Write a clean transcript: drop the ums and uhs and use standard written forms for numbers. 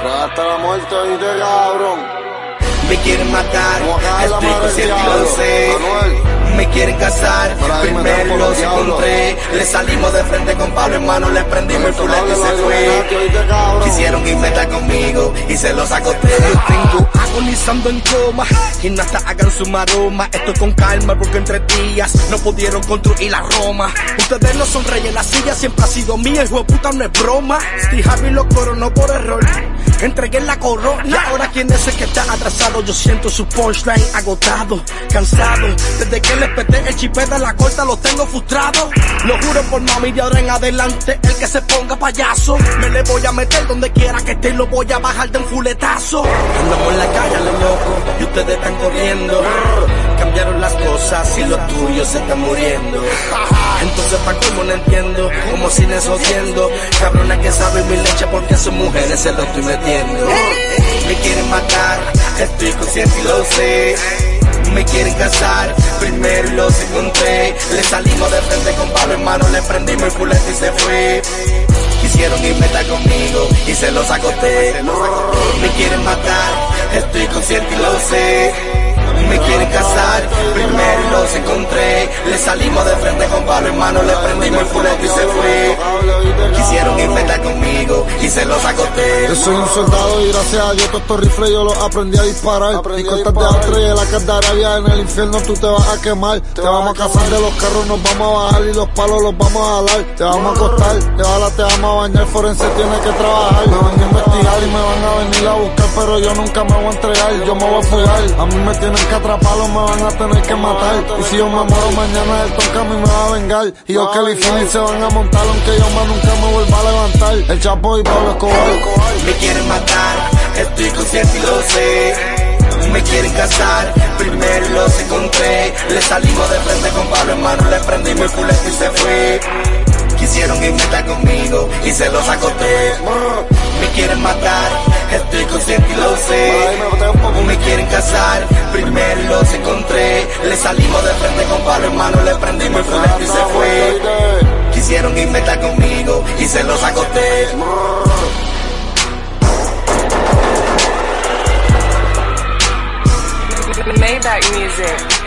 Hasta la muerte, oíste, cabrón. Me quieren matar, estoy consciente y lo sé. Me quieren casar, primero los encontré. Le salimos de frente con palo en mano, le prendimos el fulete y se fue. Quisieron ir meta conmigo y se los acosté. Yo tengo agonizando en coma y no hasta hagan su maroma. Estoy con calma porque entre días no pudieron construir la Roma. Ustedes no son reyes, la silla siempre ha sido mía. Hijo de puta, no es broma. Steve Harvey lo coronó por error. Entregué la corona, ahora quién es el que está atrasado. Yo siento su punchline agotado, cansado. Desde que les peté el chipeta en la corta los tengo frustrados. Lo juro por mami, de ahora en adelante el que se ponga payaso me le voy a meter donde quiera que esté y lo voy a bajar de un fuletazo. Andamos en la calle a lo loco y ustedes están corriendo. Cambiaron las cosas y los tuyos se están muriendo. Entonces pa' cómo no entiendo, como sin eso odiando. Cabrona que sabe mi leche porque a sus mujeres se lo estoy metiendo. Me quieren matar, estoy consciente y lo sé. Me quieren casar, primero los encontré. Le salimos de frente con palo en mano, le prendimos el fulete y se fue. Quisieron ir meta conmigo y se los acosté. Me quieren matar, estoy consciente y lo sé. Me quieren casar, primero los encontré. Le salimos de frente con palo en mano, le prendimos el fulete y se fue. Quisieron ir meta conmigo y se los acosté. Yo soy un soldado y gracias a Dios todos estos rifles yo los aprendí a disparar. Y cortas de Astra y de la Cardarabia, en el infierno tú te vas a quemar. Te vamos a cazar de los carros, nos vamos a bajar y los palos los vamos a jalar. Te vamos a acostar, de bala te vamos a bañar, forense tiene que trabajar. Me van a investigar y me van a venir a buscar, pero yo nunca me voy a entregar, yo me voy a fugar. A mí me tienen que atraparlo, me van a tener que matar. Y si yo me muero mañana, el toca a mí me va a vengar. Y yo Kelly Phillips se van a montar, aunque yo más nunca me vuelva a levantar. El Chapo y Pablo Escobar. Me quieren matar, estoy consciente y lo sé. Me quieren casar, primero los encontré. Le salimos de frente con palo en mano, le prendimos el fulete y se fue. Quisieron ir meta conmigo y se los acosté. Me quieren matar, estoy consciente y lo sé. Me quieren casar, primero los encontré. Le salimos de frente con palo en mano, le prendimos el fulete y se fue. Quisieron ir meta conmigo y se los acosté. Maybach music.